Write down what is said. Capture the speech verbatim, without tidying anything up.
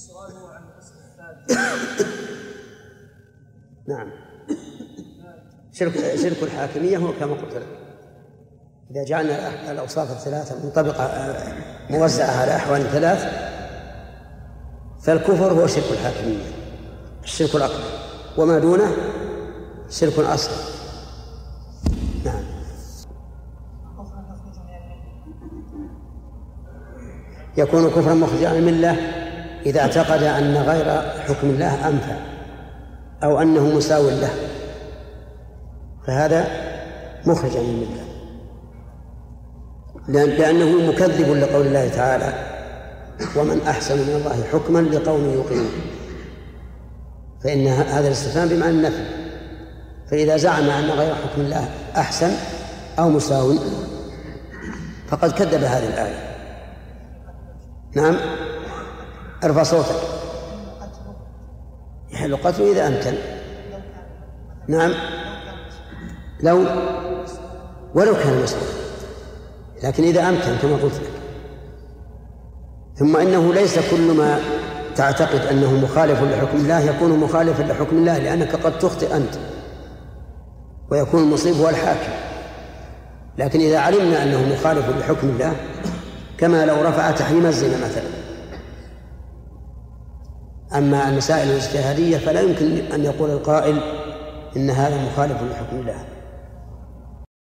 السؤال هو عن القسم الثالث. نعم، شرك شرك الحاكمية هو كما قلت لك، إذا جعلنا الأوصاف الثلاثة منطبقة موزعة على أحوال ثلاث، فالكفر هو شرك الحاكمية، الشرك الأكبر، وما دونه شرك أصغر. نعم. يكون كفرا مخرجا عن الملة إذا اعتقد أن غير حكم الله أنفع أو أنه مساو له، فهذا مخرج عن الملة، لأنه مكذب لقول الله تعالى: ومن أحسن من الله حكما لقوم يوقنون، فإن هذا الاستفهام بمعنى النفي، فإذا زعم أن غير حكم الله أحسن أو مساو فقد كذب هذه الآية. نعم، ارفع صوتك. يحل قتله إذا أمكن. نعم، لو ولو كان مسلما، لكن إذا أمكن كما قلت لك. ثم إنه ليس كل ما تعتقد أنه مخالف لحكم الله يكون مخالفا لحكم الله، لأنك قد تخطئ أنت ويكون المصيب هو الحاكم. لكن إذا علمنا أنه مخالف لحكم الله، كما لو رفع تحريم الزنا مثلا. أما المسائل الاجتهادية فلا يمكن أن يقول القائل إن هذا مخالف لحكم الله.